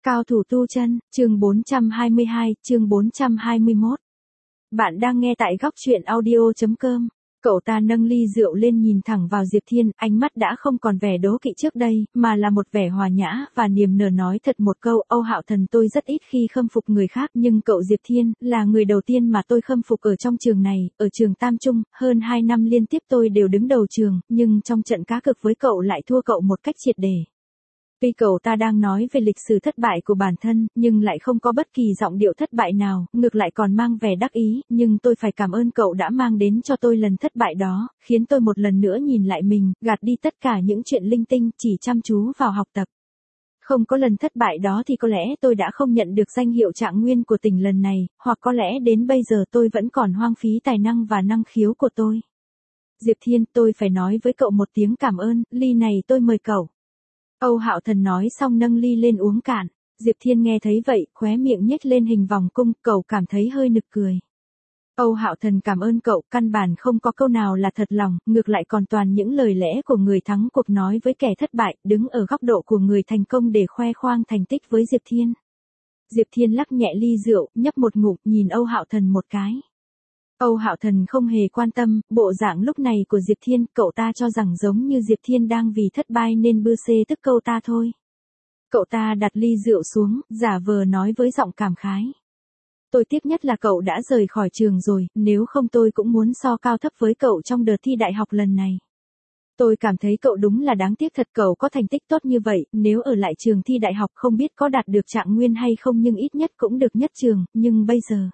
Cao thủ tu chân, chương 422, chương 421. Bạn đang nghe tại góc truyện audio.com. Cậu ta nâng ly rượu lên nhìn thẳng vào Diệp Thiên, ánh mắt đã không còn vẻ đố kỵ trước đây, mà là một vẻ hòa nhã và niềm nở nói thật một câu, Âu Hạo Thần, tôi rất ít khi khâm phục người khác, nhưng cậu Diệp Thiên là người đầu tiên mà tôi khâm phục ở trong trường này, ở trường Tam Trung, hơn 2 năm liên tiếp tôi đều đứng đầu trường, nhưng trong trận cá cược với cậu lại thua cậu một cách triệt để. Tuy cậu ta đang nói về lịch sử thất bại của bản thân, nhưng lại không có bất kỳ giọng điệu thất bại nào, ngược lại còn mang vẻ đắc ý, nhưng tôi phải cảm ơn cậu đã mang đến cho tôi lần thất bại đó, khiến tôi một lần nữa nhìn lại mình, gạt đi tất cả những chuyện linh tinh, chỉ chăm chú vào học tập. Không có lần thất bại đó thì có lẽ tôi đã không nhận được danh hiệu trạng nguyên của tỉnh lần này, hoặc có lẽ đến bây giờ tôi vẫn còn hoang phí tài năng và năng khiếu của tôi. Diệp Thiên, tôi phải nói với cậu một tiếng cảm ơn, ly này tôi mời cậu. Âu Hạo Thần nói xong nâng ly lên uống cạn. Diệp Thiên nghe thấy vậy, khóe miệng nhếch lên hình vòng cung, cậu cảm thấy hơi nực cười. Âu Hạo Thần cảm ơn cậu, căn bản không có câu nào là thật lòng, ngược lại còn toàn những lời lẽ của người thắng cuộc nói với kẻ thất bại, đứng ở góc độ của người thành công để khoe khoang thành tích với Diệp Thiên. Diệp Thiên lắc nhẹ ly rượu, nhấp một ngụm, nhìn Âu Hạo Thần một cái. Âu Hạo Thần không hề quan tâm, bộ dạng lúc này của Diệp Thiên, cậu ta cho rằng giống như Diệp Thiên đang vì thất bại nên bư xê tức câu ta thôi. Cậu ta đặt ly rượu xuống, giả vờ nói với giọng cảm khái. Tôi tiếc nhất là cậu đã rời khỏi trường rồi, nếu không tôi cũng muốn so cao thấp với cậu trong đợt thi đại học lần này. Tôi cảm thấy cậu đúng là đáng tiếc thật, cậu có thành tích tốt như vậy, nếu ở lại trường thi đại học không biết có đạt được trạng nguyên hay không nhưng ít nhất cũng được nhất trường, nhưng bây giờ...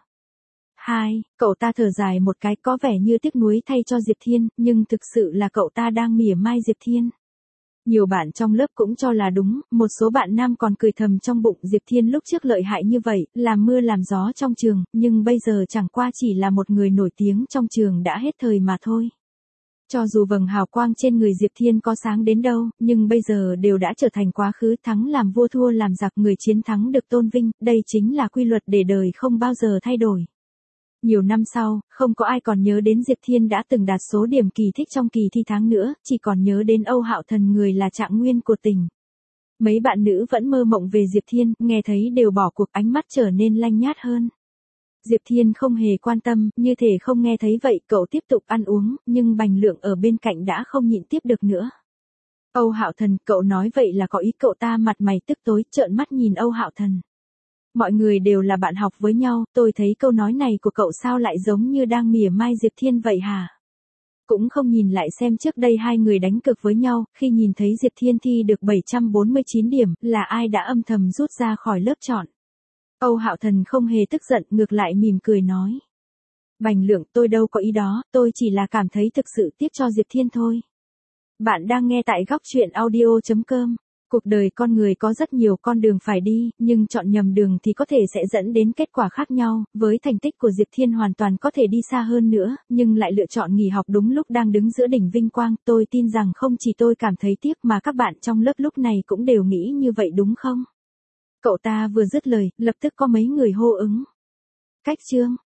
Cậu ta thở dài một cái, có vẻ như tiếc nuối thay cho Diệp Thiên, nhưng thực sự là cậu ta đang mỉa mai Diệp Thiên. Nhiều bạn trong lớp cũng cho là đúng, một số bạn nam còn cười thầm trong bụng, Diệp Thiên lúc trước lợi hại như vậy, làm mưa làm gió trong trường, nhưng bây giờ chẳng qua chỉ là một người nổi tiếng trong trường đã hết thời mà thôi. Cho dù vầng hào quang trên người Diệp Thiên có sáng đến đâu, nhưng bây giờ đều đã trở thành quá khứ, thắng làm vua thua làm giặc, người chiến thắng được tôn vinh, đây chính là quy luật để đời không bao giờ thay đổi. Nhiều năm sau, không có ai còn nhớ đến Diệp Thiên đã từng đạt số điểm kỳ thích trong kỳ thi tháng nữa, chỉ còn nhớ đến Âu Hạo Thần, người là trạng nguyên của tỉnh. Mấy bạn nữ vẫn mơ mộng về Diệp Thiên, nghe thấy đều bỏ cuộc, ánh mắt trở nên lanh nhát hơn. Diệp Thiên không hề quan tâm, như thể không nghe thấy vậy, cậu tiếp tục ăn uống, nhưng Bành Lượng ở bên cạnh đã không nhịn tiếp được nữa. Âu Hạo Thần, cậu nói vậy là có ý? Cậu ta mặt mày tức tối, trợn mắt nhìn Âu Hạo Thần. Mọi người đều là bạn học với nhau, tôi thấy câu nói này của cậu sao lại giống như đang mỉa mai Diệp Thiên vậy hả? Cũng không nhìn lại xem trước đây hai người đánh cược với nhau, khi nhìn thấy Diệp Thiên thi được 749 điểm, là ai đã âm thầm rút ra khỏi lớp chọn. Âu Hạo Thần không hề tức giận, ngược lại mỉm cười nói. Bành Lượng, tôi đâu có ý đó, tôi chỉ là cảm thấy thực sự tiếc cho Diệp Thiên thôi. Bạn đang nghe tại góc truyện audio.com. Cuộc đời con người có rất nhiều con đường phải đi, nhưng chọn nhầm đường thì có thể sẽ dẫn đến kết quả khác nhau, với thành tích của Diệp Thiên hoàn toàn có thể đi xa hơn nữa, nhưng lại lựa chọn nghỉ học đúng lúc đang đứng giữa đỉnh vinh quang, tôi tin rằng không chỉ tôi cảm thấy tiếc mà các bạn trong lớp lúc này cũng đều nghĩ như vậy đúng không? Cậu ta vừa dứt lời, lập tức có mấy người hô ứng. Cách chương.